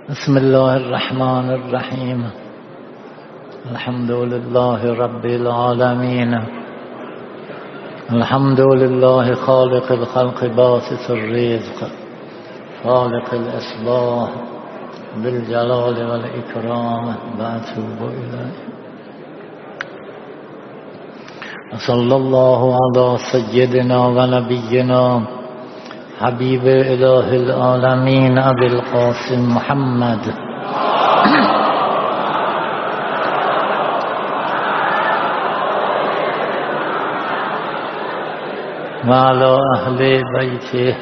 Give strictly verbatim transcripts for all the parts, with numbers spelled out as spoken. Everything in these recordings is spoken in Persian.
بسم الله الرحمن الرحيم. الحمد لله رب العالمين. الحمد لله خالق الخلق باسط الرزق خالق الإصلاح بالجلال والإكرام وأتوب إليه. وصلى الله على سيدنا ونبينا حبيب إله العالمين أبي القاسم محمد وعلى أهل بيته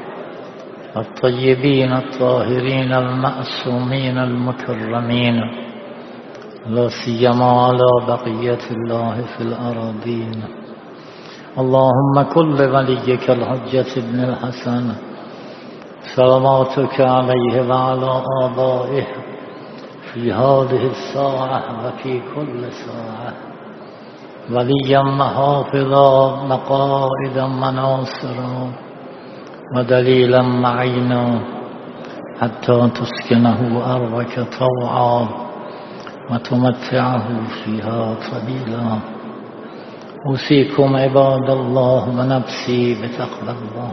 الطيبين الطاهرين المعصومين المكرمين، لا سيما على بقية الله في الأراضين. اللهم كل وليك الحجة ابن الحسن صلواتك عليه وعلى آبائه في هذه الساعة وفي كل ساعة وليا محافظا مقائدا مناصرا ودليلا معينا حتى تسكنه أرضك طوعا وتمتعه فيها طويلا. أوصيكم عباد الله ونفسي بتقوى الله.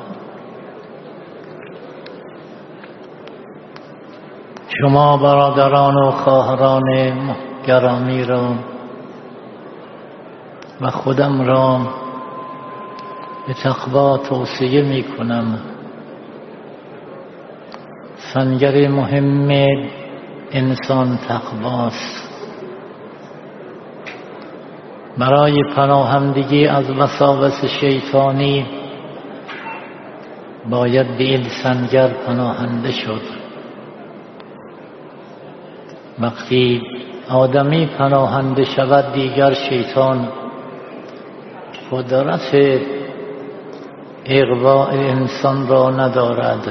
شما برادران و خواهران گرامی را و خودم را به تقوا توصیه می کنم. سنگر مهم انسان تقواست. برای پناهندگی از وساوس شیطانی باید به این سنگر پناهنده شد. وقتی آدمی پناهنده شود دیگر شیطان قدرت اغواء انسان را ندارد.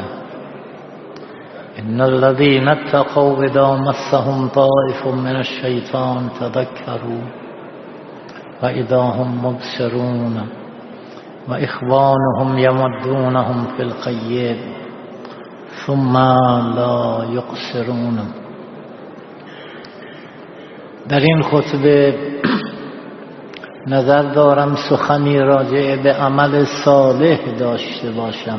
ان الذين اتقوا اذا مسهم طائف من الشیطان تذکروا وإذا هم مبصرون وإخوانهم يمدونهم في الغي ثم لا يقصرون. در این خطبه نظر دارم سخنی راجع به عمل صالح داشته باشم.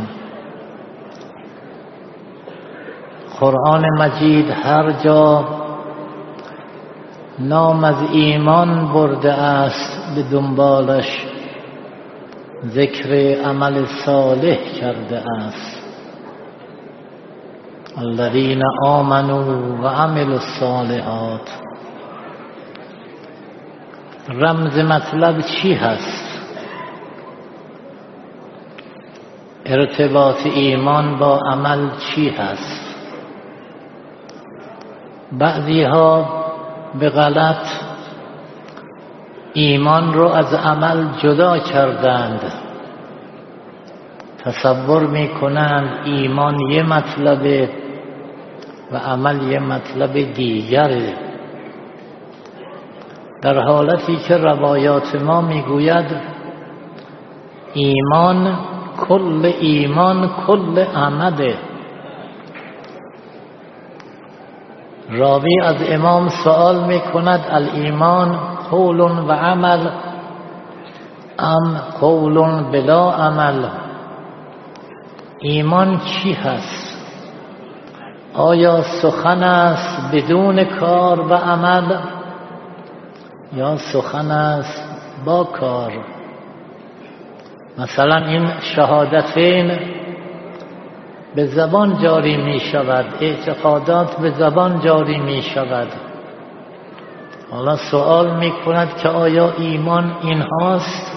قرآن مجید هر جا نام از ایمان برده است به دنبالش ذکر عمل صالح کرده است. الذين آمنوا و عملوا الصالحات. رمز مطلب چی هست؟ ارتباط ایمان با عمل چی هست؟ بعضی ها به غلط ایمان رو از عمل جدا کردند. تصور میکنند ایمان یه مطلبه و عمل یه مطلب دیگره، در حالتی که روایات ما میگوید ایمان کل ایمان کل عمله. راوی از امام سوال میکند الایمان قول و عمل ام قول بلا عمل؟ ایمان چی هست؟ آیا سخن است بدون کار و عمل یا سخن است با کار؟ مثلا این شهادتین به زبان جاری می شود، اعتقادات به زبان جاری می شود. حالا سوال می کند که آیا ایمان این هاست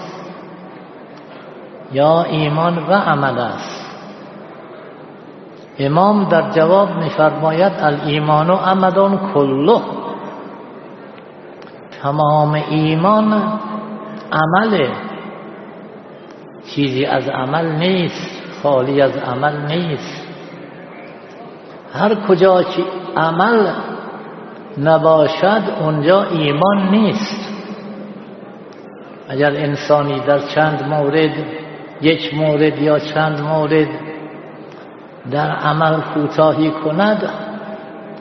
یا ایمان و عمل است؟ امام در جواب می فرماید الایمان و عمل کله. تمام ایمان عمله، چیزی از عمل نیست، خالی از عمل نیست. هر کجا که عمل نباشد اونجا ایمان نیست. اگر انسانی در چند مورد، یک مورد یا چند مورد در عمل کوتاهی کند،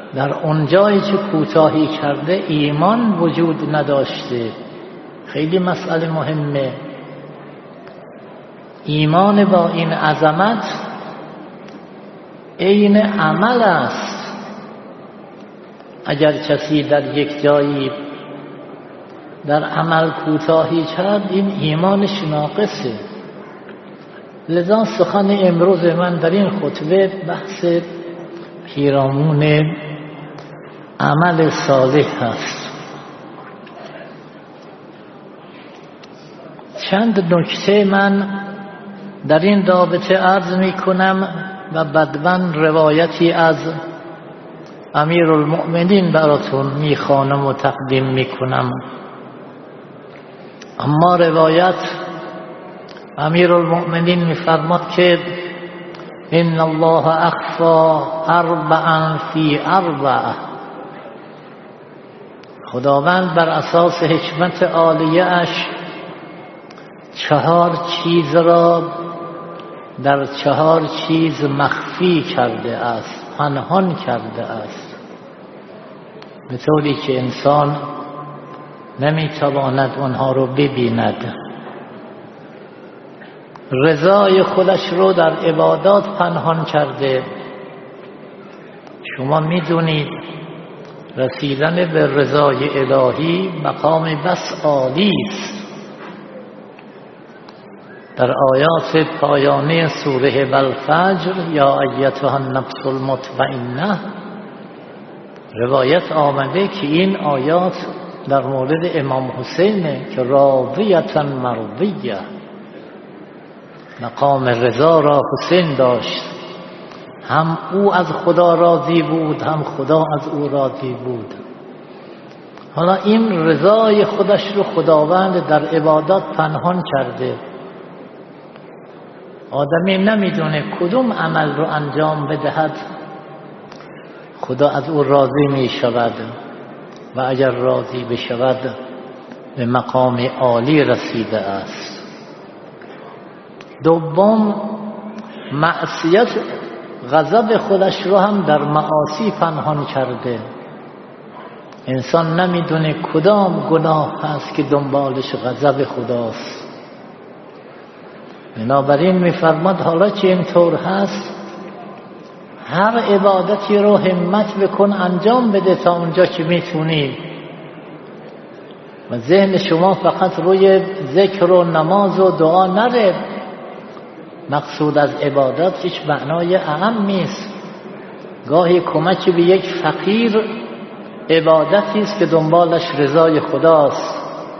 در اون جایی که کوتاهی کرده ایمان وجود نداشته. خیلی مسئله مهمه. ایمان با این عظمت عین عمل است. اگر کسی در یک جایی در عمل کوتاهی کرد این ایمانش ناقصه. لذا سخن امروز من در این خطبه بحث پیرامون عمل صالح هست. چند نکته من در این رابطه عرض می کنم و بعداً روایتی از امیرالمؤمنین براتون می خوانم و تقدیم می کنم. اما روایت امیرالمؤمنین می فرماد که ان الله اخفا اربعا فی اربع. خداوند بر اساس حکمت عالیه اش چهار چیز را در چهار چیز مخفی کرده است، پنهان کرده است، به طوری که انسان نمیتواند آنها رو ببیند. رضای خودش رو در عبادات پنهان کرده. شما میدونید رسیدن به رضای الهی مقام بس عالی است. در آیات پایانی سوره والفجر یا ایتها النفس المطمئنه روایت آمده که این آیات در مورد امام حسینه که راضیة مرضیه، مقام رضا را حسین داشت. هم او از خدا راضی بود هم خدا از او راضی بود. حالا این رضای خودش رو خداوند در عبادات پنهان کرده. آدمی نمیدونه کدوم عمل رو انجام بدهد خدا از او راضی می شود و اگر راضی بشود به مقام عالی رسیده است. دوم، معصیت غضب خودش رو هم در معاصی پنهان کرده. انسان نمیدونه کدام گناه هست که دنبالش غضب خداست. بنابراین میفرماد حالا که اینطور هست هر عبادتی رو همت بکن انجام بده تا اونجا که میتونی و ذهن شما فقط روی ذکر و نماز و دعا نره. مقصود از عبادت هیچ معنای اعم نیست. گاهی کمک به یک فقیر عبادتی است که دنبالش رضای خداست.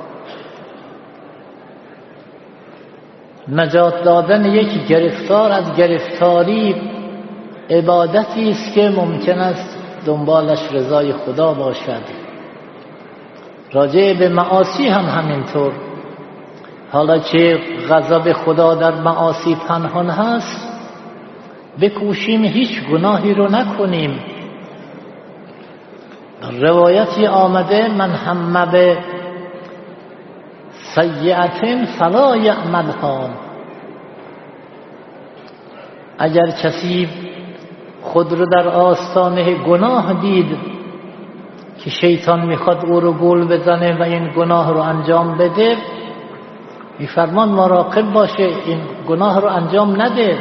نجات دادن یک گرفتار از گرفتاری عبادتی است که ممکن است دنبالش رضای خدا باشد. راجع به معاصی هم همینطور. حالا که غضب خدا در معاصی پنهان هست بکوشیم هیچ گناهی رو نکنیم. روایتی آمده من هم به سیئة فلا یعملها. اگر کسی خود رو در آستانه گناه دید که شیطان میخواد او رو گول بزنه و این گناه رو انجام بده، میفرمان مراقب باشه این گناه رو انجام نده.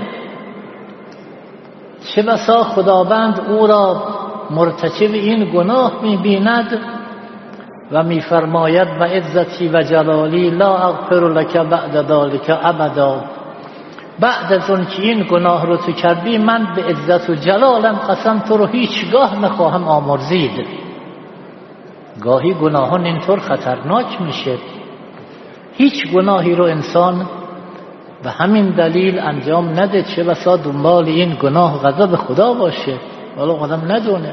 چه بسا خداوند او را مرتکب این گناه میبیند و میفرماید و عزتی و جلالی لا اغفر لك بعد ذلك ابدا. بعد از اون که این گناه رو تو کردی من به عزت و جلالم قسم تو رو هیچگاه نخواهم آمرزید. گاهی گناهان اینطور خطرناک میشه. هیچ گناهی رو انسان به همین دلیل انجام نده چه بسا دنبال این گناه غضب خدا باشه ولی آدم ندونه.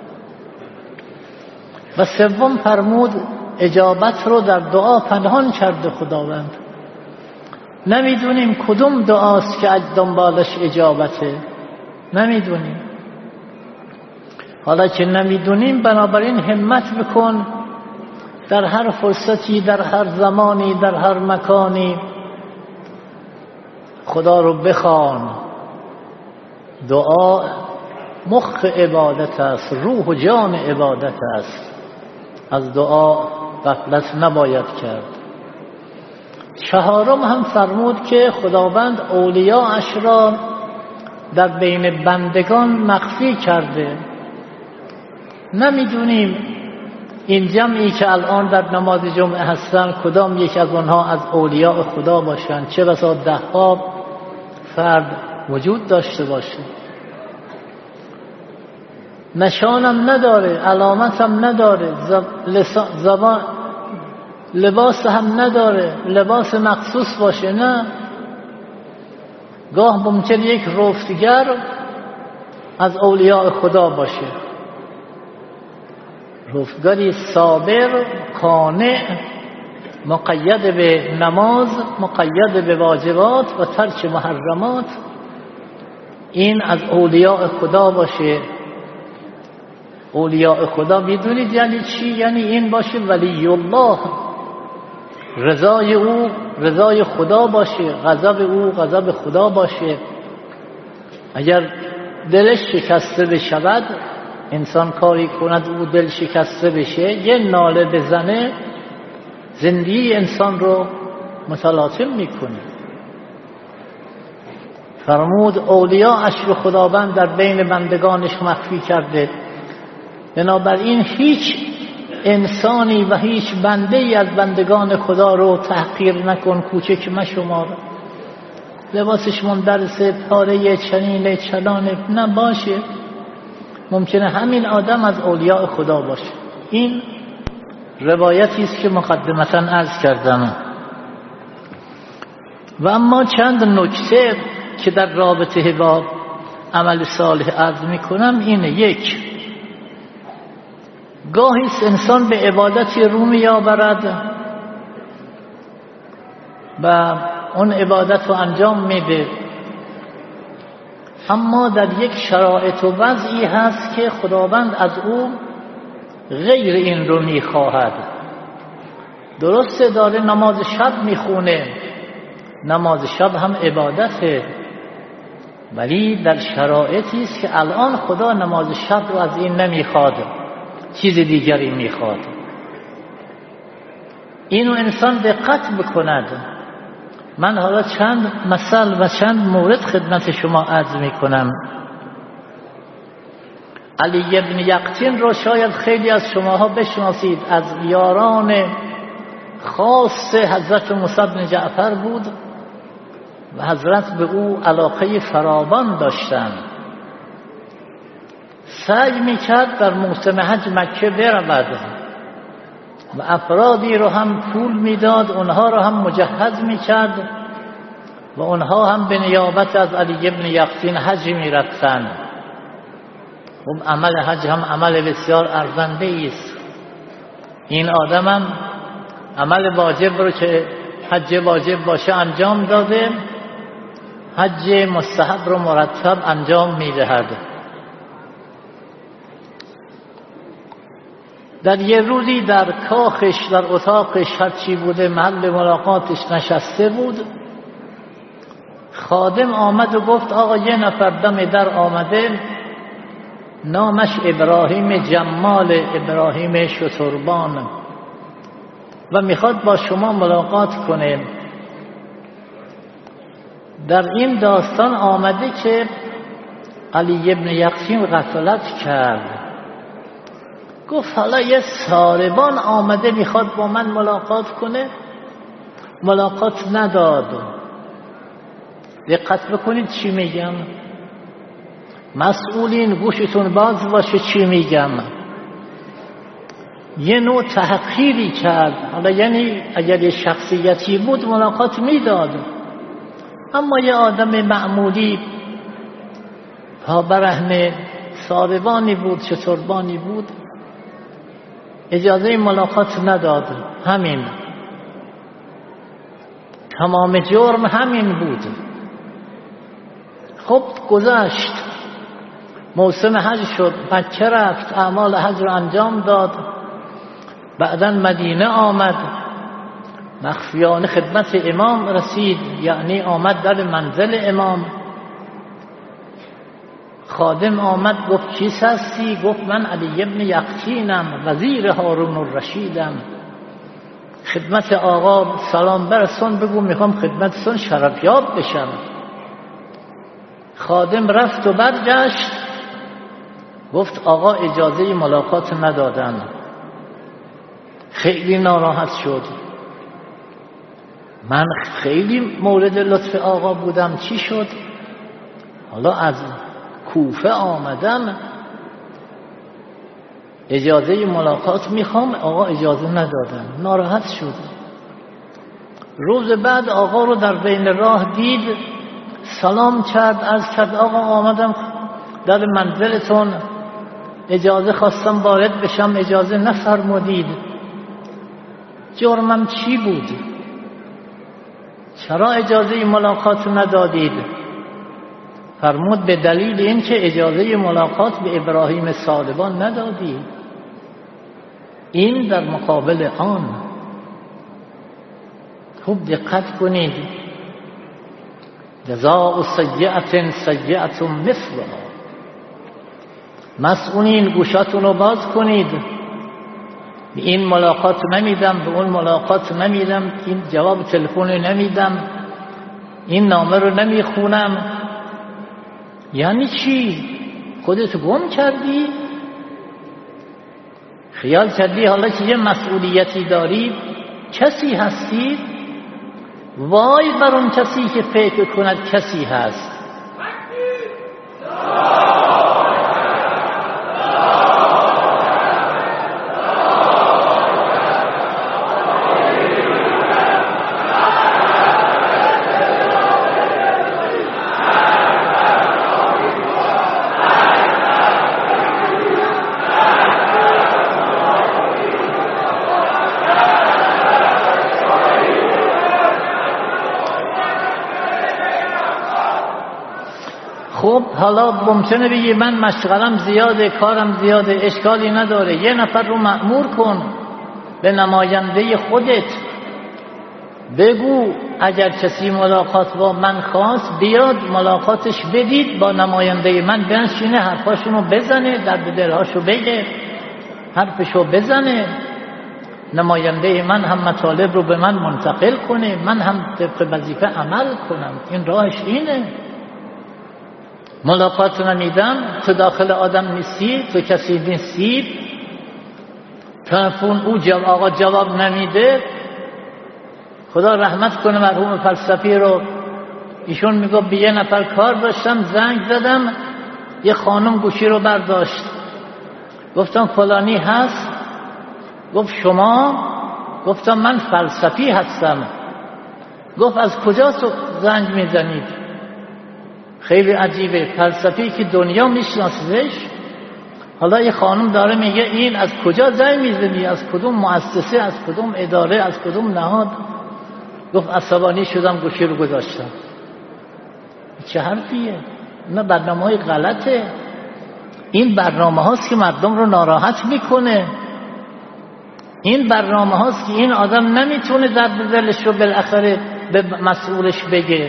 و سوم فرمود اجابت رو در دعا پنهان کرده خداوند. نمیدونیم کدوم دعاست که دنبالش اجابته، نمیدونیم. حالا که نمیدونیم بنابراین همت بکن در هر فرصتی در هر زمانی در هر مکانی خدا رو بخوان. دعا مخ عبادت است، روح و جان عبادت است. از دعا غفلت نباید کرد. چهارم هم فرمود که خداوند اولیاءش را در بین بندگان مخفی کرده. نمیدونیم این جمعی که الان در نماز جمعه هستن کدام یک از آنها از اولیاء خدا باشند. چه بسا ده ها فرد وجود داشته باشه، نشانم نداره، علامتم نداره، زبان لباس هم نداره، لباس مخصوص باشه. نه، گاه ممکن یک رفتگر از اولیاء خدا باشه، رفتگاری صابر، قانع، مقید به نماز، مقید به واجبات و ترک محرمات. این از اولیاء خدا باشه. اولیاء خدا میدونید یعنی چی؟ یعنی این باشه ولی الله، رضای او رضای خدا باشه، غضب او غضب خدا باشه. اگر دلش شکسته بشود، انسان کاری کند او دل شکسته بشه، یه ناله بزنه، زندگی انسان رو متلاطم میکنه. فرمود اولیاءش رو خداوند در بین بندگانش مخفی کرده. بنابراین هیچ انسانی و هیچ بنده ای از بندگان خدا رو تحقیر نکن، کوچک مشمار. لباسش مندرسه، پاره چنینه چلانه نباشه، ممکنه همین آدم از اولیاء خدا باشه. این روایتی است که مقدمتا عرض کردم. و اما چند نکته که در رابطه با عمل صالح عرض میکنم اینه. یک، گاهی انسان به عبادتی رو میآورد و اون عبادت رو انجام میده، اما در یک شرایط و وضعی هست که خداوند از او غیر این رو میخواهد. درسته داره نماز شب میخونه، نماز شب هم عبادته، ولی در شرایطی است که الان خدا نماز شب رو از این نمیخواد، چیز دیگری میخواد. اینو انسان دقت بکند. من حالا چند مثال و چند مورد خدمت شما عرض میکنم. علی ابن یقطین رو شاید خیلی از شماها بشناسید، از یاران خاص حضرت موسی بن جعفر بود و حضرت به او علاقه فراوان داشتند. سعی میکرد در موسم حج مکه برود و افرادی رو هم پول میداد، اونها رو هم مجهز میکرد و اونها هم به نیابت از علی ابن یقطین حج میرفتند. خب عمل حج هم عمل بسیار ارزنده است. این آدم هم عمل واجب رو که حج واجب باشه انجام داده، حج مستحب رو مرتب انجام میدهد. در یه روزی در کاخش، در اتاقش، هرچی بوده محل ملاقاتش نشسته بود، خادم آمد و گفت آقا یه نفر دم در آمده، نامش ابراهیم جمال، ابراهیم شتربان، و میخواد با شما ملاقات کنه. در این داستان آمده که علی ابن یقطین غفلت کرد، گفت حالا یه ساربان آمده میخواد با من ملاقات کنه، ملاقات نداد. دقت بکنید چی میگم، مسئولین گوشتون باز باشه چی میگم. یه نوع تحقیری کرد. حالا یعنی اگر یه شخصیتی بود ملاقات میداد، اما یه آدم معمولی پا برهنه ساربانی بود، شتربانی بود، اجازه ملاقات نداد. همین تمام جرم همین بود. خب گذشت، موسم حج شد، مکه رفت، اعمال حج رو انجام داد، بعداً مدینه آمد، مخفیانه خدمت امام رسید، یعنی آمد در منزل امام. خادم آمد گفت کیست هستی؟ گفت من علی ابن یقطینم، وزیر هارون الرشیدم. خدمت آقا سلام برسون، بگو میخوام خدمتتون شرفیاب بشم. خادم رفت و برگشت گفت آقا اجازه ملاقات ندادن. خیلی ناراحت شد. من خیلی مورد لطف آقا بودم، چی شد؟ حالا از کوفه آمدم اجازه ملاقات میخوام، آقا اجازه ندادن. ناراحت شد. روز بعد آقا رو در بین راه دید، سلام کرد، از کرد آقا آمدم در منزلتون، اجازه خواستم وارد بشم، اجازه نفرمودید. جرمم چی بود؟ چرا اجازه ملاقات ندادید؟ فرمود به دلیل این که اجازه ملاقات به ابراهیم صالبان ندادی. این در مقابل آن. خوب دقت کنید. جزاء سیئة سیئة مثلها. مسئولین گوشاتون رو باز کنید. به این ملاقات نمیدم، به اون ملاقات نمیدم، این جواب تلفن نمیدم، این نامه رو نمیخونم. یعنی چی؟ خودت گم کردی؟ خیال کردی حالا که یه مسئولیتی داری کسی هستی؟ وای بر اون کسی که فکر کند کسی هست. خب حالا ممکنه بگی من مشغلم زیاده، کارم زیاده، اشکالی نداره. یه نفر رو مأمور کن به نماینده خودت، بگو اگر کسی ملاقات با من خواست بیاد ملاقاتش بدید، با نماینده من بنشینه، حرفاشونو بزنه، درد دلهاشو بگه، حرفشو بزنه، نماینده من هم مطالب رو به من منتقل کنه، من هم طبق وظیفه عمل کنم. این راهش اینه. ملاقات نمیدم، تو داخل آدم نیستی، تو کسی نیستی، تلفن او جواب آقا جواب نمیده. خدا رحمت کنه مرحوم فلسفی رو، ایشون میگه به یه نفر کار داشتم، زنگ زدم، یه خانم گوشی رو برداشت، گفتم فلانی هست؟ گفت شما؟ گفتم من فلسفی هستم. گفت از کجا زنگ میزنید؟ خیلی عجیبه. فلسفی که دنیا میشناسیدش، حالا یه خانم داره میگه این از کجا زنگ میزنی؟ از کدوم مؤسسه، از کدوم اداره، از کدوم نهاد؟ گفت عصبانی شدم گوشی رو گذاشتم. چه حرفیه؟ اینا برنامه های غلطه. این برنامه هاست که مردم رو ناراحت میکنه. این برنامه هاست که این آدم نمیتونه درد دلش رو بالاخره به مسئولش بگه.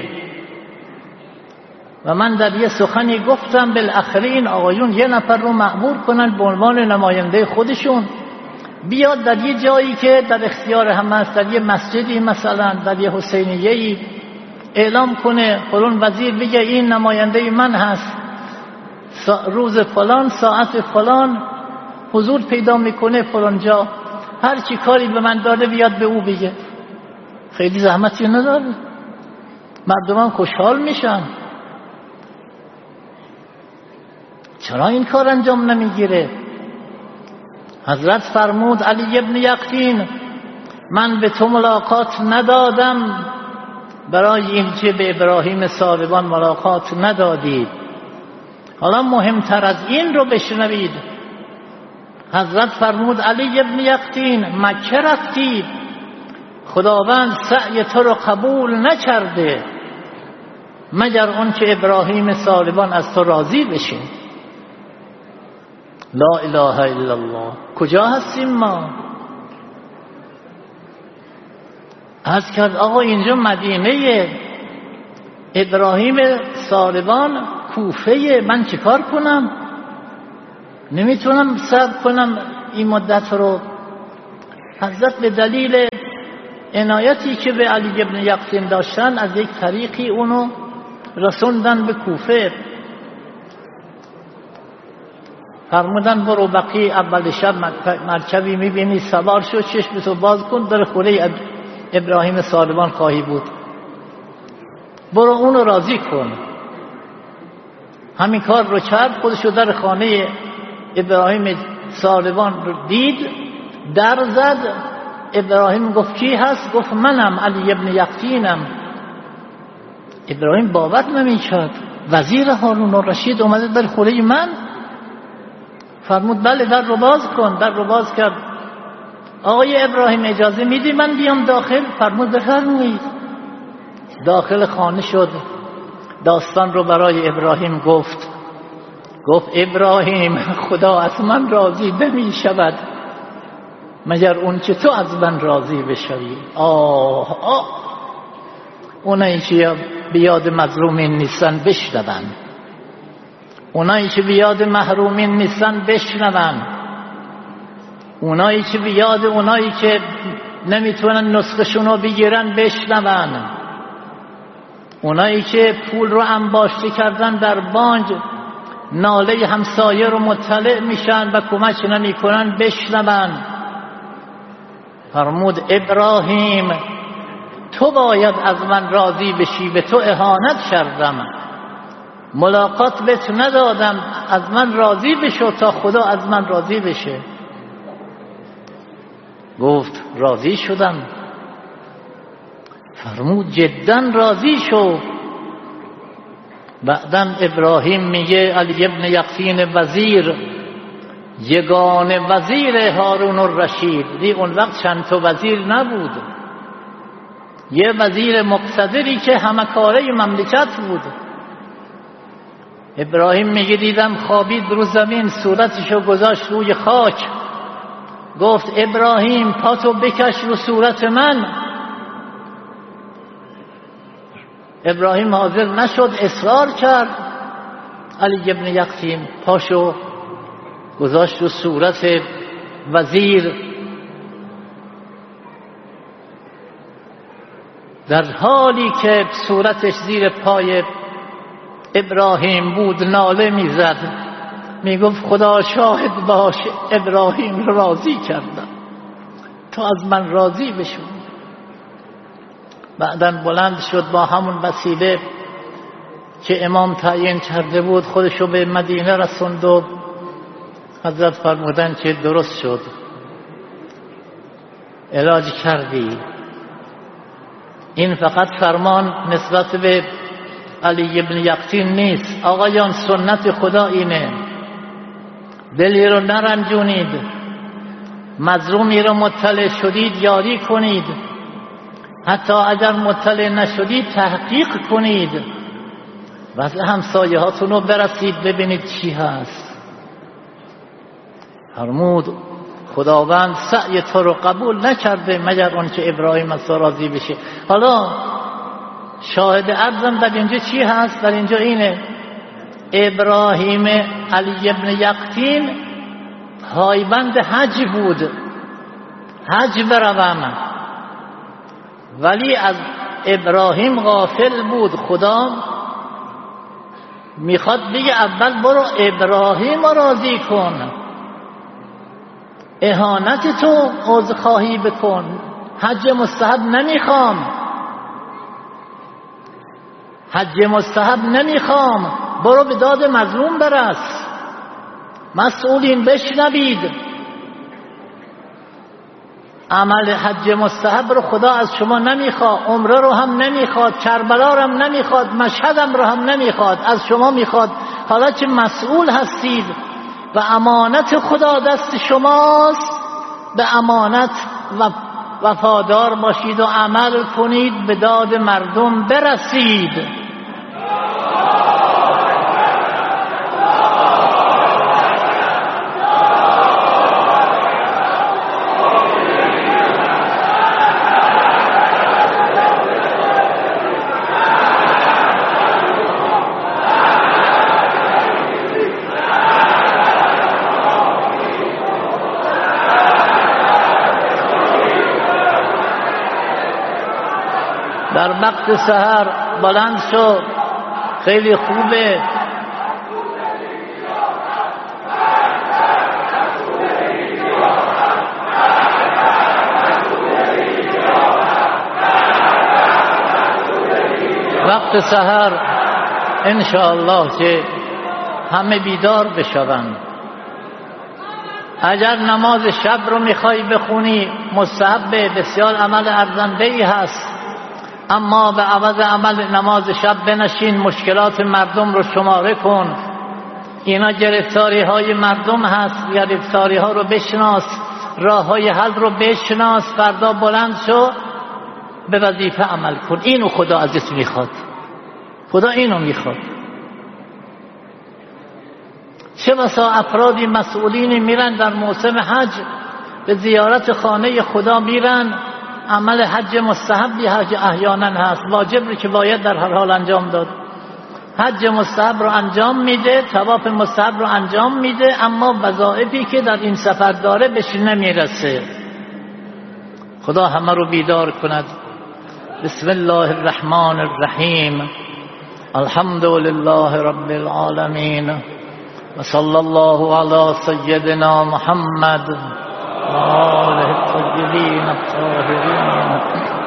و من در یه سخنی گفتم بالاخره این آقایون یه نفر رو مأمور کنن به عنوان نماینده خودشون، بیاد در یه جایی که در اختیار هم هست، در یه مسجدی مثلا، در یه حسینیه‌ای اعلام کنه، فلان وزیر بگه این نماینده من هست، روز فلان ساعت فلان حضور پیدا میکنه فلان جا، هر چی کاری به من داده بیاد به او بگه. خیلی زحمتی نداره، مردم خوشحال میشن. چرا این کار انجام نمیگیره؟ حضرت فرمود علی ابن یقطین من به تو ملاقات ندادم برای اینکه به ابراهیم صالبان ملاقات ندادید. حالا مهمتر از این رو بشنوید. حضرت فرمود علی ابن یقطین مکه رفتی، خداوند سعی تو رو قبول نکرده مگر اون که ابراهیم صالبان از تو راضی بشه. لا اله الا الله. کجا هستیم ما؟ عرض کرد آقا اینجا مدینه ابراهیم صالبان کوفه، من چیکار کنم؟ نمیتونم صبر کنم این مدت رو. حضرت به دلیل عنایتی که به علی ابن یقطین داشتن از یک طریقی اونو رسوندن به کوفه. فرمودن برو بقی اول شب مرکبی میبینی سوار شو، چشمتو باز کن، در خونه ابراهیم سالبان خواهی بود، برو اونو راضی کن. همین کار رو کرد، خودشو در خانه ابراهیم سالبان رو دید، در زد. ابراهیم گفت کی هست؟ گفت منم، علی ابن یقطینم. ابراهیم باور نمی‌کرد، وزیر هارون الرشید اومده در خونه من؟ فرمود بله در رو باز کن. در رو باز کرد. آقای ابراهیم اجازه میدی من بیام داخل؟ فرمود بفرمایید. داخل خانه شد، داستان رو برای ابراهیم گفت. گفت ابراهیم خدا از من راضی نمی شود مگر اون که تو از من راضی بشوی. آه آه اونایی که بیاد مظلومین نیستن بشنون، اونایی که بیاد محرومین نیستن بشنون، اونایی که بیاد اونایی که نمیتونن نسخشونو بگیرن بشنون، اونایی که پول رو انباشته کردن در بانک ناله همسایه رو مطلع میشن و کمک نمیکنن بشنون. فرمود ابراهیم تو باید از من راضی بشی، به تو اهانت کردم، ملاقات بهت ندادم، از من راضی بشو تا خدا از من راضی بشه. گفت راضی شدم. فرمود جدا راضی شو. بعدن ابراهیم میگه علی ابن یقطین وزیر، یگانه وزیر هارون الرشید، دی اون وقت چند تا وزیر نبود، یه وزیر مقتدری که همه کاره مملکت بود. ابراهیم میگه دیدم خوابید رو زمین، صورتشو گذاشت روی خاک، گفت ابراهیم پاتو بکش رو صورت من. ابراهیم حاضر نشد، اصرار کرد. علی ابن یقطین پاشو گذاشت رو صورت وزیر. در حالی که صورتش زیر پای ابراهیم بود ناله میزد، میگفت خدا شاهد باش ابراهیم راضی کردم، تو از من راضی بشو. بعدن بلند شد با همون وسیله که امام تعیین کرده بود خودشو به مدینه رسوند و حضرت فرمودن که درست شد، علاج کردی. این فقط فرمان نسبت به علی ابن یقطین نیست. آقایان سنت خدا اینه، دلی رو نرنجونید، مظلومی رو مطلع شدید یاری کنید، حتی اگر مطلع نشدید تحقیق کنید، واسه همسایه هاتون رو برسید ببینید چی هست. فرمود خداوند سعی تو رو قبول نکرده مگر اون که ابراهیم از تو راضی بشه. حالا شاهد عرضم در اینجا چی هست؟ در اینجا اینه ابراهیم علی ابن یقطین پایبند حج بود، حج بروم، ولی از ابراهیم غافل بود. خدا میخواد بگه اول برو ابراهیم راضی کن، اهانت تو عذرخواهی بکن، حج مستحب نمیخوام، حج مستحب نمیخوام، برو به داد مظلوم برس، مسئولین بشنوید، عمل حج مستحب رو خدا از شما نمیخواد، عمره رو هم نمیخواد، کربلا رو هم نمیخواد، مشهدم رو هم نمیخواد، از شما میخواد حالا که مسئول هستید و امانت خدا دست شماست، به امانت و وفادار باشید و عمل کنید، به داد مردم برسید. در وقت سحر بلند شو، خیلی خوبه. وقت سحر انشاءالله که همه بیدار بشوند. اگر نماز شب رو میخوای بخونی مستحب، بسیار عمل ارزنده‌ای هست، اما به عوض عمل نماز شب بنشین مشکلات مردم رو شماره کن. اینا گرفتاری های مردم هست، گرفتاری ها رو بشناس، راه های حل رو بشناس، فردا بلند شو به وظیفه عمل کن. اینو خدا ازت میخواد، خدا اینو میخواد. چه بسا افرادی مسئولینی میرن در موسم حج به زیارت خانه خدا میرن، عمل حج مستحبی حج احیانا هست، واجب رو که باید در هر حال انجام داد، حج مستحب رو انجام میده، طواف مستحب رو انجام میده، اما وظایفی که در این سفر داره بهش نمیرسه. خدا همه رو بیدار کند. بسم الله الرحمن الرحیم. الحمد لله رب العالمین و صلی الله علی سیدنا محمد و آله الطیبین الطاهرین.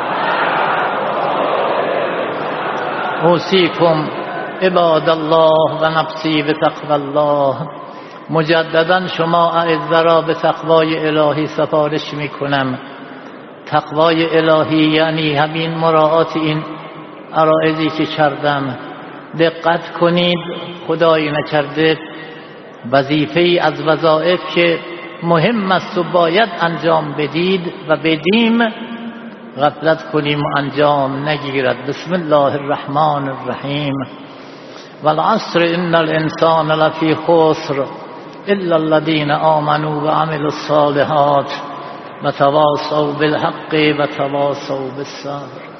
اوصیکم عباد الله و نفسی بتقوی الله. مجددا شما اعزا را به تقوای الهی سفارش میکنم. تقوای الهی یعنی همین مراعات این عرایضی که کردم. دقت کنید، خدایی نکرده وظیفه‌ای از وظایف که مهم است و باید انجام بدید و بدیم غفلت کنیم و انجام نگیرد. بسم الله الرحمن الرحیم. والعصر ان الانسان لفی خسر الا الذين آمنوا وعملوا الصالحات وتواصوا بالحق وتواصوا بالصبر.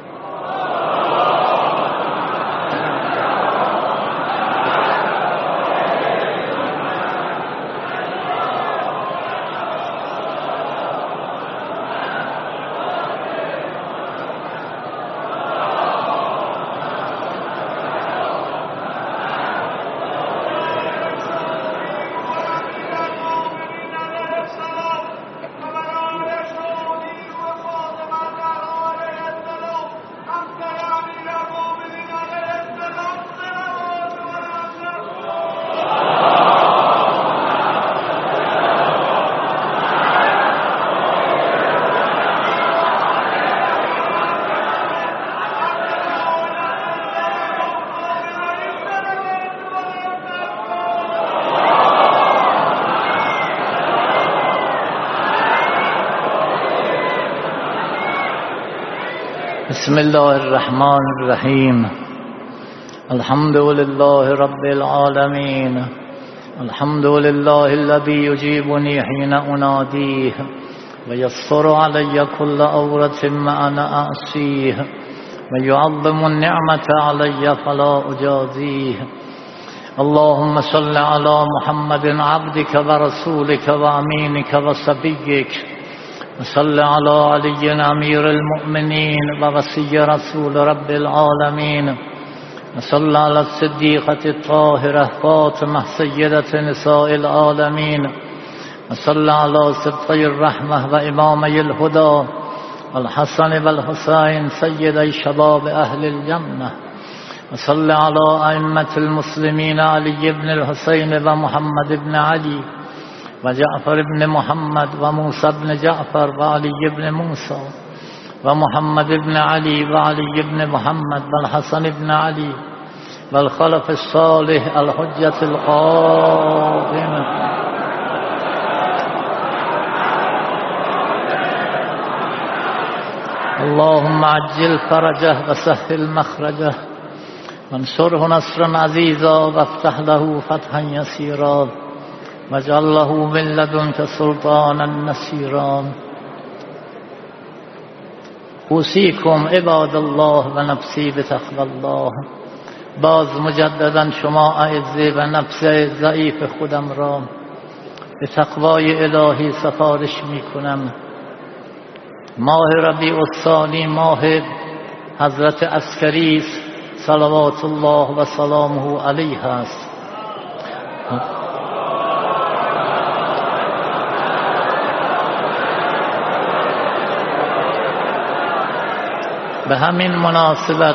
بسم الله الرحمن الرحیم. الحمد لله رب العالمین. الحمد لله الذي يجيبني حين أناديه ويسر علي كل أورة ما أنا أعصيه ويعظم النعمة علي فلا أجازيه. اللهم صل على محمد عبدك ورسولك وأمينك وصفيك وصل على علي أمير المؤمنين ووصي رسول رب العالمين وصل على الصديقة الطاهرة فاطمة سيدة نساء العالمين وصل على سبطي الرحمة وإمامي الهدى الحسن والحسين سيدي شباب أهل الجنة وصل على أئمة المسلمين علي بن الحسين ومحمد بن علي وجعفر بن محمد وموسى بن جعفر وعلي بن موسى ومحمد بن علي وعلي بن محمد والحسن بن علي والخلف الصالح الحجة القائمة. اللهم عجل فرجه وسهل مخرجه وانصره نصرا عزيزا وافتح له فتحا يسيرا واجعل له من لدنك سلطانا نصيرا. اوصیکم عباد الله و نفسی بتقوی الله. باز مجددا شما اعزه و نفس ضعیف خودم را به تقوای الهی سفارش می کنم. ماه ربیع الثانی ماه حضرت عسکری صلوات الله و سلامه علیه است. به همین مناسبت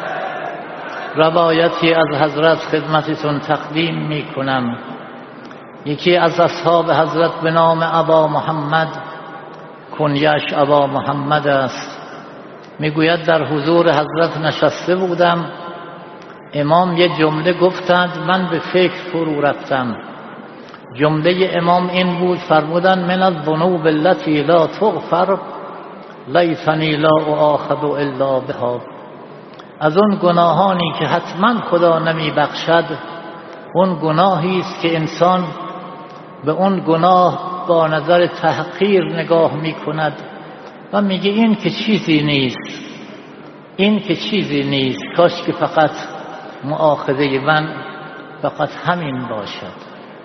روایتی از حضرت خدمتتون تقدیم می کنم. یکی از اصحاب حضرت به نام ابا محمد، کنیش ابا محمد است، میگوید در حضور حضرت نشسته بودم، امام یه جمله گفتند، من به فکر فرو رفتم. جمله امام این بود، فرمودند من الذنوب التي لا تغفر لیتنی لا اؤاخذ الا بها. از اون گناهانی که حتما خدا نمی بخشد، اون گناهی است که انسان به اون گناه با نظر تحقیر نگاه می کند و میگه این که چیزی نیست، این که چیزی نیست، کاش که فقط مؤاخذه من فقط همین باشد.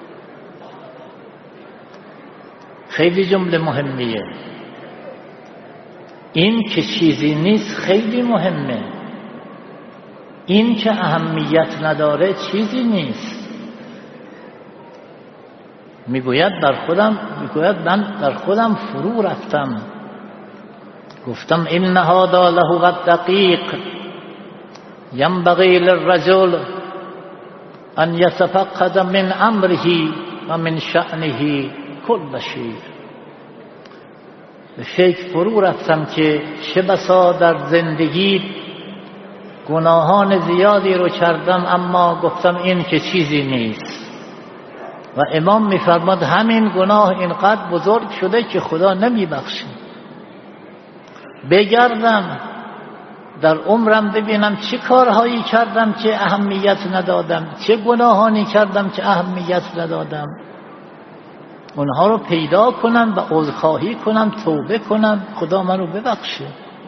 خیلی جمله مهمیه. این که چیزی نیست خیلی مهمه. این که اهمیت نداره چیزی نیست. میگوید در خودم میگوید من در خودم فرو رفتم، گفتم این هذا له الدقیق ينبغي للرجل ان يتفقد من امره و من شأنه كل شيء. به فکر فرو رفتم که چه بسا در زندگی گناهان زیادی رو کردم، اما گفتم این که چیزی نیست. و امام میفرماد همین گناه اینقدر بزرگ شده که خدا نمیبخشه. بگردم در عمرم ببینم چه کارهایی کردم که اهمیت ندادم، چه گناهانی کردم که اهمیت ندادم، اونها رو پیدا کنم و عذرخواهی کنم، توبه کنم، خدا منو ببخشه.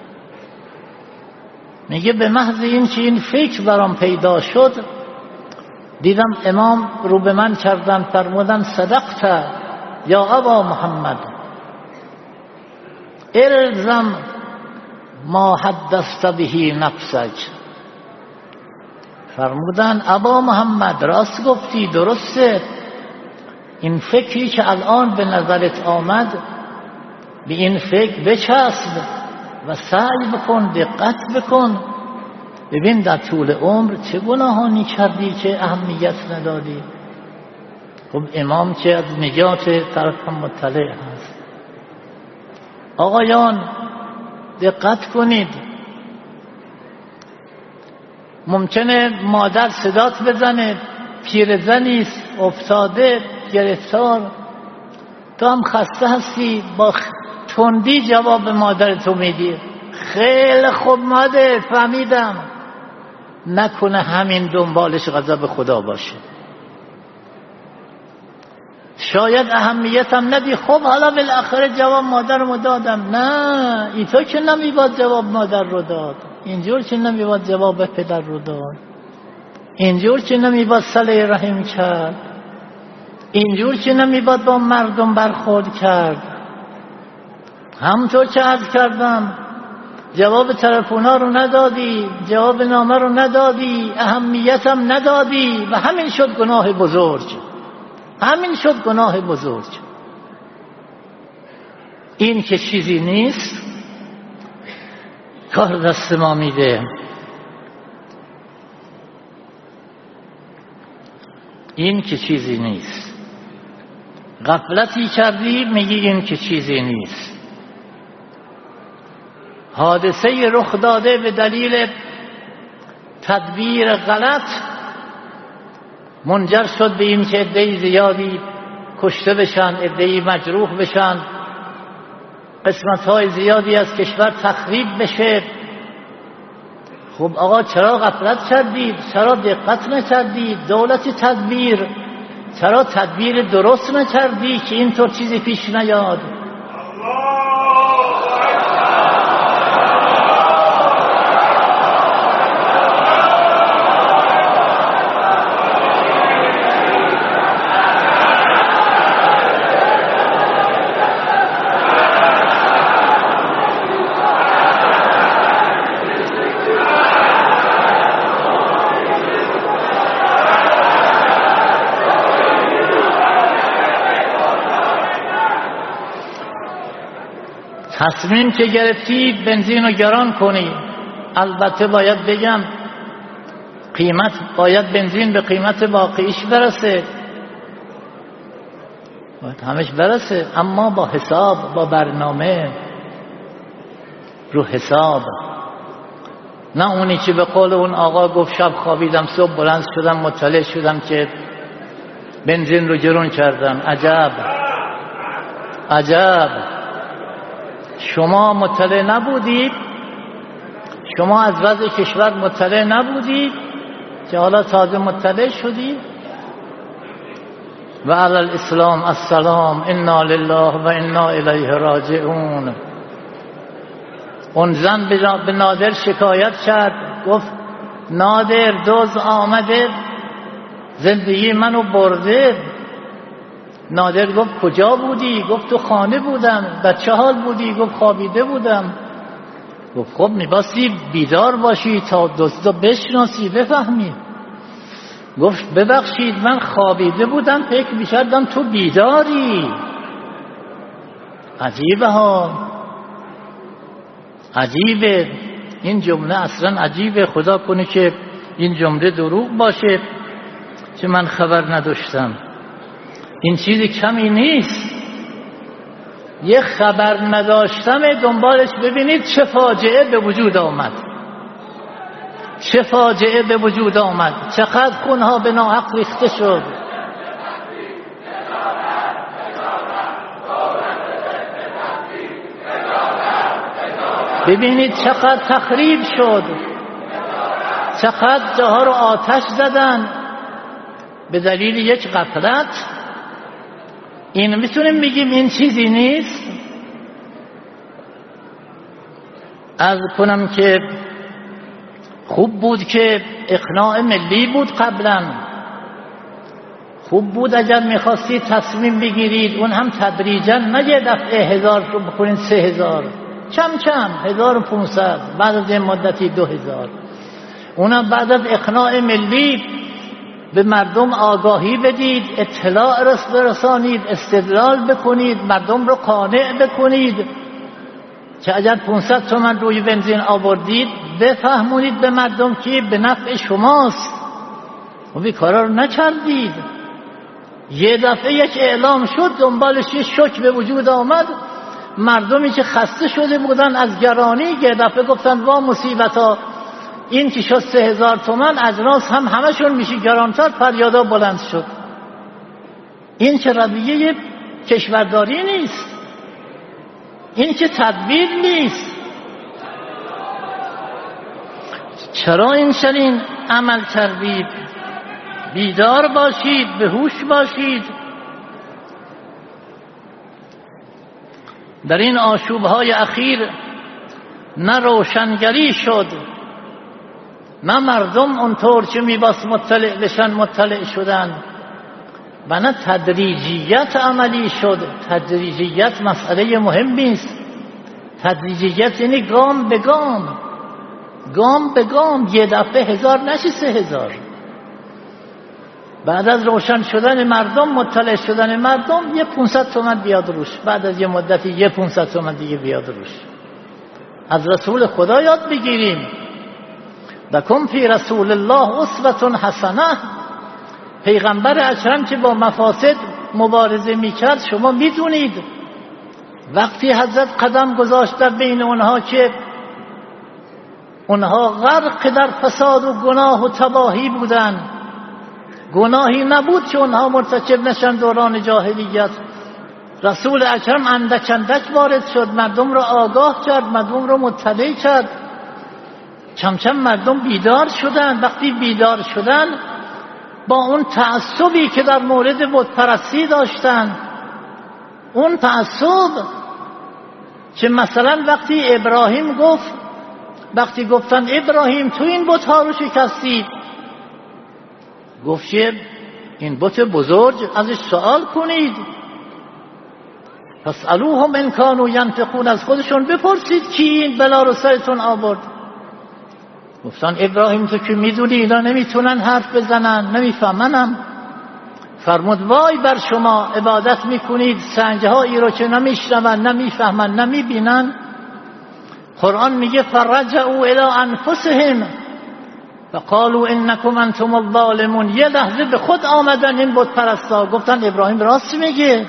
میگه به محض این که این فکر برام پیدا شد، دیدم امام رو به من کردن، فرمودن صدقت یا ابا محمد، الزم ما حدثت به نفسک. فرمودن ابا محمد راست گفتی، درسته، این فکری که الان به نظرت آمد به این فکر بچسب و سعی بکن، دقت بکن، ببین در طول عمر چه گناهانی کردی که اهمیت ندادی. خب امام که از نجات طرف مطلع هست. آقایان دقت کنید، ممکنه مادر صدات بزنه، پیرزنیست افتاده گرفتار، تو هم خسته هستی، با تندی جواب مادر تو میدی، خیلی خوب مادر فهمیدم، نکنه همین دنبالش غضب خدا باشه. شاید اهمیت هم ندی، خب حالا بالاخره جواب مادر رو دادم. نه، ای تو که نمیباد جواب مادر رو داد، اینجور که نمیباد جواب پدر رو داد، اینجور که نمیباد صله رحم کرد، اینجور که نمیباد با مردم برخورد کرد. همونطور که عرض کردم، جواب تلفن‌ها رو ندادی، جواب نامه رو ندادی، اهمیت هم ندادی و همین شد گناه بزرگ، همین شد گناه بزرگ. این که چیزی نیست کار دست ما میده. این که چیزی نیست، غفلتی کردی میگی این که چیزی نیست. حادثه رخ داده به دلیل تدبیر غلط منجر شد به این که عده‌ای زیادی کشته بشن، عده‌ای مجروح بشن، قسمت‌های زیادی از کشور تخریب بشه. خب آقا چرا غفلت کردید؟ چرا دقت نکردید؟ دولت تدبیر، چرا تدبیر درست نکردی که اینطور چیزی پیش نیاد؟ تصمیم که گرفتی بنزین رو گران کنی، البته باید بگم قیمت باید بنزین به قیمت واقعیش برسه، باید همش برسه، اما با حساب، با برنامه، رو حساب، نه اونی که به قول اون آقا گفت شب خوابیدم صبح بلند شدم مطلع شدم که بنزین رو گرون کردم. عجب عجب، شما مطلع نبودید؟ شما از وضع کشور مطلع نبودید که حالا تازه مطلع شدید؟ و علی الاسلام السلام، انا لله و انا الیه راجعون. اون زن به نادر شکایت کرد، گفت نادر دوز آمده زندگی منو برده. نادر گفت کجا بودی؟ گفت تو خانه بودم. بچه حال بودی؟ گفت خوابیده بودم. گفت خب میباستی بیدار باشی تا دزدا بشناسی بفهمی. گفت ببخشید من خوابیده بودم، فکر می‌کردم تو بیداری. عجیبه ها، عجیبه این جمله، اصلا عجیبه. خدا کنه که این جمله دروغ باشه که من خبر نداشتم. این چیزی کمی نیست. یه خبر نداشتم دنبالش ببینید چه فاجعه به وجود آمد، چه فاجعه به وجود آمد، چقدر خونها به ناحق ریخته شد. ببینید چقدر تخریب شد، چقدر جاها رو آتش زدن به دلیل یک غفلت. این میتونیم بگیم این چیزی نیست؟ عرض کنم که خوب بود که اقناع ملی بود قبلا، خوب بود اگر میخواستید تصمیم بگیرید اون هم تدریجا، نه یه دفعه هزار رو بکنید سه هزار، کم کم هزار و پونصد، بعد از این مدتی دو هزار. اونم بعد از اقناع ملی به مردم آگاهی بدید، اطلاع رسانید، استدلال بکنید، مردم رو قانع بکنید که اگر پانصد تومن روی بنزین آوردید بفهمونید به مردم که به نفع شماست. و این کارا رو نکردید. یه دفعه یک اعلام شد، دنبالش یه شوک به وجود آمد. مردمی که خسته شده بودن از گرانی یه دفعه گفتن وا مصیبتا، این که شد سه هزار تومن، اجناس هم همشون میشه گرانتر، فریادا بلند شد. این که رویه کشورداری نیست، این که تدبیر نیست. چرا این چنین عمل کردید؟ بیدار باشید، به هوش باشید. در این آشوب‌های اخیر نه روشنگری شد، نه مردم اونطور که میباس مطلع بشن مطلع شدن، و نه تدریجیت عملی شد. تدریجیت مسئله مهمی است. تدریجیت یعنی گام به گام، گام به گام، یه دفعه هزار نشی سه هزار. بعد از روشن شدن مردم، مطلع شدن مردم، یه پونصد تومن بیاد روش، بعد از یه مدتی یه پونصد تومن دیگه بیاد روش. از رسول خدا یاد بگیریم. لکم فی رسول الله اسوة حسنه. پیغمبر اکرم که با مفاسد مبارزه میکرد شما میدونید. وقتی حضرت قدم گذاشت در بین اونها که اونها غرق در فساد و گناه و تباهی بودن، گناهی نبود که اونها مرتکب نشن دوران جاهلیت، رسول اکرم اندک اندک وارد شد، مردم را آگاه کرد، مردم را مطلع کرد. کم کم مردم بیدار شدن. وقتی بیدار شدن، با اون تعصبی که در مورد بت پرستی داشتن، اون تعصب که مثلا وقتی ابراهیم گفت، وقتی گفتن ابراهیم تو این بت ها رو شکستی، گفت که این بت بزرگ ازش سوال کنید، فاسألوهم ان کانوا ینطقون، از خودشون بپرسید کی این بلا رو سرتون آورد. گفتن ابراهیم تو که میدونی اینا نمیتونن حرف بزنن، نمیفهمنم. فرمود وای بر شما عبادت میکنید سنگهایی رو که نمیشنون نمیفهمن نمیبینن. قرآن میگه فرجعوا الی انفسهم فقالوا انکم انتم الظالمون. یه لحظه به خود آمدن این بت پرستا، گفتن ابراهیم راست میگه،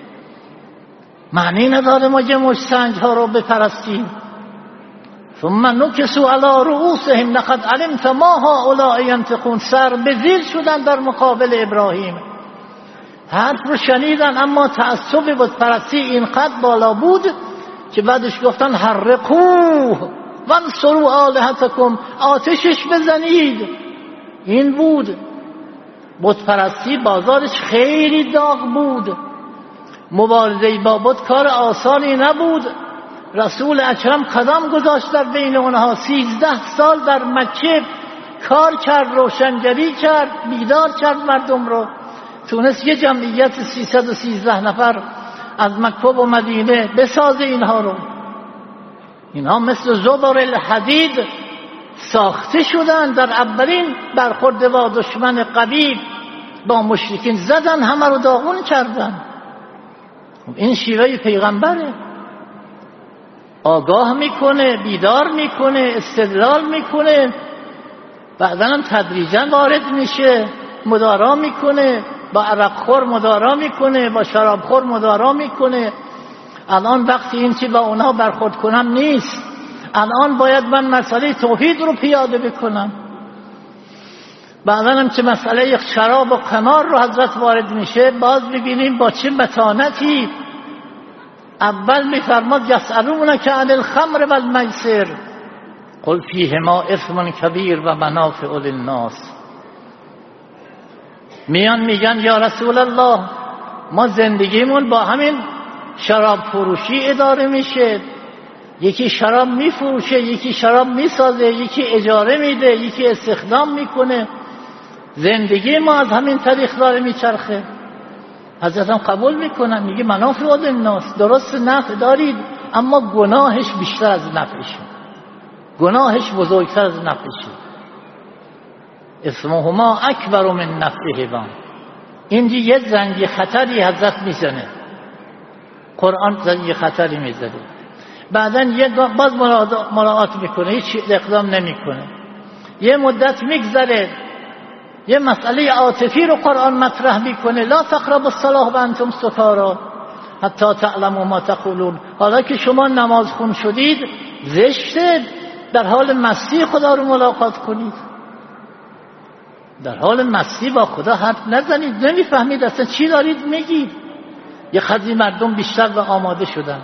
معنی نداره ما یه مش سنگ ها رو بپرستیم. ثم نکسوا علی رؤوسهم لقد علمت ما هؤلاء ینطقون. سر به زیر شدن در مقابل ابراهیم، حرف رو شنیدن، اما تعصب بت پرستی اینقدر بالا بود که بعدش گفتن حرقوه وانصروا آلهتکم، آتشش بزنید. این بود بت پرستی، بازارش خیلی داغ بود، مبارزه با بت کار آسانی نبود. رسول اکرم قدم گذاشت در بین اونها، سیزده سال در مکه کار کرد، روشنگری کرد، بیدار کرد مردم رو. تونست یه جمعیت سیصد و سیزده نفر از مکه و مدینه بسازه اینها رو. اینها مثل زبر الحدید ساخته شدن. در اولین برخورد با دشمن قوی با مشرکین زدن، همه رو داغون کردن. این شیوه پیغمبره، آگاه میکنه، بیدار میکنه، استدلال میکنه، بعدا هم تدریجا وارد میشه، مدارا میکنه، با عرقخور مدارا میکنه، با شرابخور مدارا میکنه. الان وقتی این چی با اونها برخورد کنم نیست، الان باید من مسئله توحید رو پیاده بکنم. بعدا هم چه مسئله شراب و قمار رو حضرت وارد میشه، باز ببینیم با چه متانتی. اول میفرماد یسألونک عن الخمر والمیسر قل فیهما اثم کبیر و منافع للناس. میان میگن یا رسول الله ما زندگیمون با همین شراب فروشی اداره میشه، یکی شراب میفروشه، یکی شراب میسازه، یکی اجاره میده، یکی استخدام میکنه، زندگی ما از همین طریق داره میچرخه. حضرت هم قبول میکنن، میگه منافع للناس، درست نفع دارید اما گناهش بیشتر از نفعشه، گناهش بزرگتر از نفعشه. اسمهما اکبر من نفعهما. اینجا یه زنگ خطری حضرت میزنه، قرآن زنگ خطری میزنه، بعدا یه باز مراعات میکنه، هیچ اقدام نمیکنه. یه مدت میگذره، یه مسئله عاطفی رو قرآن مطرح میکنه، لا تقربوا الصلاة و انتم سکارا حتی تعلموا ما تقولون. حالا که شما نماز خون شدید زشته در حال مستی خدا رو ملاقات کنید، در حال مستی با خدا حرف نزنید، نمیفهمید اصلا چی دارید میگید. یه خزی مردم بیشتر به آماده شدن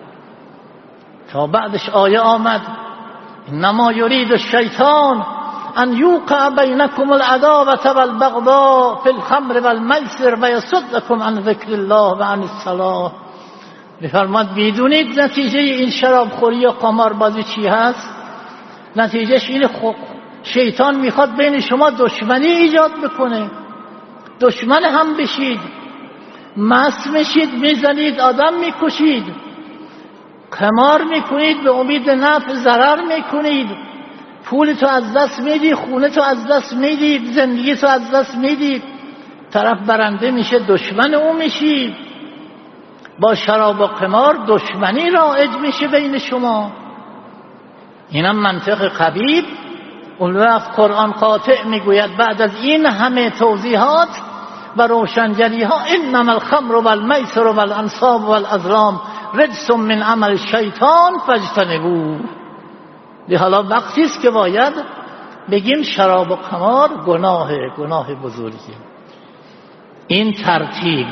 تا بعدش آیه آمد انما یرید الشیطان ان یوقع بینکم العداوة والبغضاء فی الخمر والمیسر و یصدکم عن ذکر الله و عن الصلاة. میفرماد میدونید نتیجه این شراب خوری و قمار بازی چی هست؟ نتیجهش اینه شیطان میخواد بین شما دشمنی ایجاد بکنه، دشمن هم بشید، مست میشید، میزنید، آدم میکشید، قمار میکنید، به امید نفع ضرر میکنید، پول تو از دست میدید، خونه تو از دست میدید، زندگی تو از دست میدید، طرف برنده میشه، دشمن اون میشید. با شراب و قمار دشمنی رایج میشه بین شما. اینم منطق قبیب. اون وقت قرآن قاطع میگوید بعد از این همه توضیحات و روشنگری ها انما الخمر والمیسر والانصاب والازلام رجس من عمل الشیطان فاجتنبوه. حالا وقتی است که باید بگیم شراب و قمار گناهه، گناه بزرگی. این ترتیب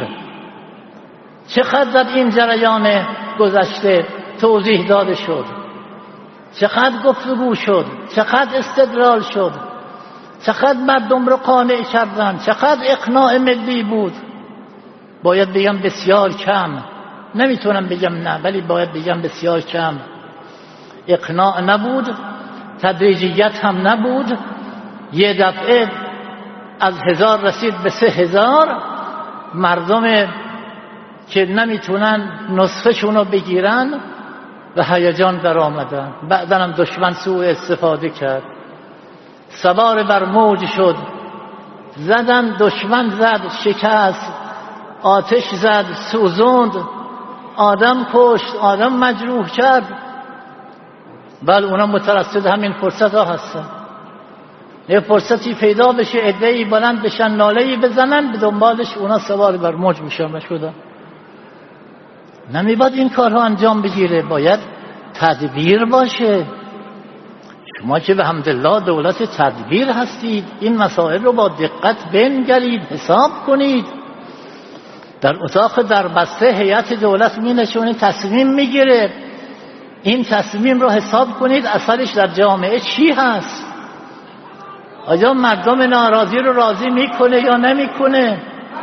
چقدر در این جریان گذشته توضیح داده شد، چقدر گفتگو شد، چقدر استدلال شد، چقدر مردم رو قانع کردن، چقدر اقناع ملی بود. باید بگم بسیار کم، نمیتونم بگم نه، ولی باید بگم بسیار کم. اقناع نبود، تدریجیت هم نبود، یه دفعه از هزار رسید به سه هزار. مردم که نمیتونن نسخه شونو بگیرن و هیجان در آمدن. بعدا هم دشمن سوء استفاده کرد، سوار بر موج شد، زدن، دشمن زد، شکست، آتش زد، سوزوند، آدم کشت، آدم مجروح کرد. بل اونا مترصد همین فرصت ها هستن. یه فرصتی پیدا بشه عده‌ای بلند بشن ناله‌ای بزنن، به دنبالش اونا سوار بر موج میشن و شدن. نمیباید این کارها انجام بگیره، باید تدبیر باشه. شما که به حمدالله دولت تدبیر هستید، این مسائل رو با دقت بنگرید، حساب کنید. در اتاق در بسته هیئت دولت می نشونه، تصمیم میگیره. این تصمیم رو حساب کنید اثرش در جامعه چی هست. آیا مردم ناراضی رو راضی میکنه یا نمیکنه؟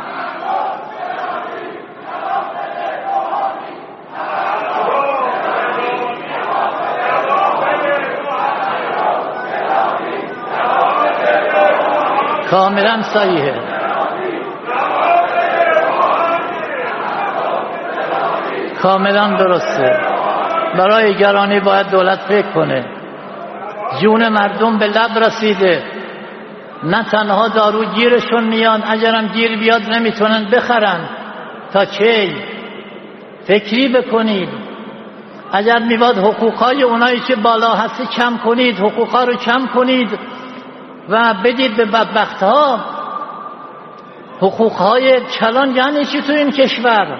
کاملا صحیحه. کاملا درسته. برای گرانی باید دولت فکر کنه. جون مردم به لب رسیده، نه تنها دارو گیرشون میان، اگرم گیر بیاد نمیتونن بخرن. تا کی؟ فکری بکنید. اگر میباد حقوقهای اونایی که بالا هستی کم کنید، حقوقها رو کم کنید و بدید به بدبختها. حقوقهای کلان یعنی چی تو این کشور؟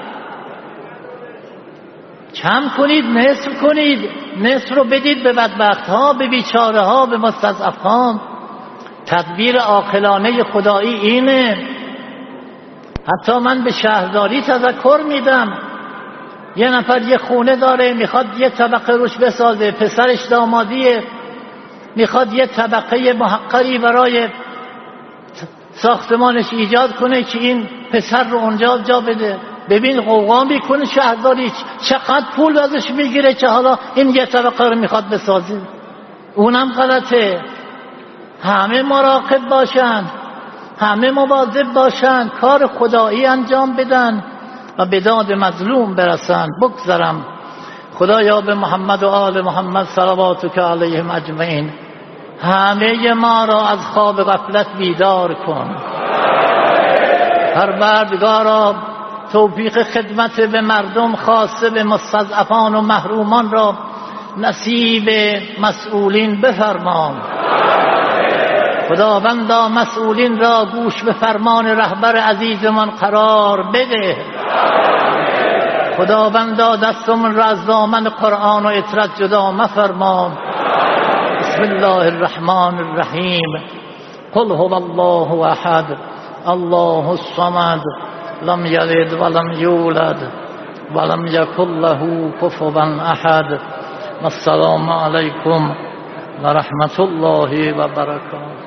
کم کنید، نصف کنید، نصف رو بدید به بدبختها، به بیچاره‌ها، به مستضعفان. تدبیر عاقلانه خدایی اینه. حتی من به شهرداری تذکر میدم، یه نفر یه خونه داره، میخواد یه طبقه روش بسازه، پسرش دامادیه، میخواد یه طبقه محقری برای ساختمانش ایجاد کنه که این پسر رو اونجا جا بده. ببین قوقا میکنه شهرداری، چقدر پول ازش میگیره که حالا این یه طبقه رو میخواد بسازه. اونم غلطه. همه مراقب باشن، همه مواظب باشن، کار خدایی انجام بدن و به داد مظلوم برسن. بگذرم خدایا به محمد و آل محمد صلواتک علیهم اجمعین همه ما را از خواب غفلت بیدار کن. پروردگارا توفیق خدمت به مردم، خاصه به مستضعفان و محرومان را نصیب مسئولین بفرما. خداوندا مسئولین را گوش به فرمان رهبر عزیزمان قرار بده. خداوندا دستمون را از دامن قرآن و اطرت جدا مفرما. بسم الله الرحمن الرحیم. قل هو الله احد الله الصمد لم یلد ولم یولد ولم یکن له کفوا احد. السلام علیکم و رحمت الله و برکاته.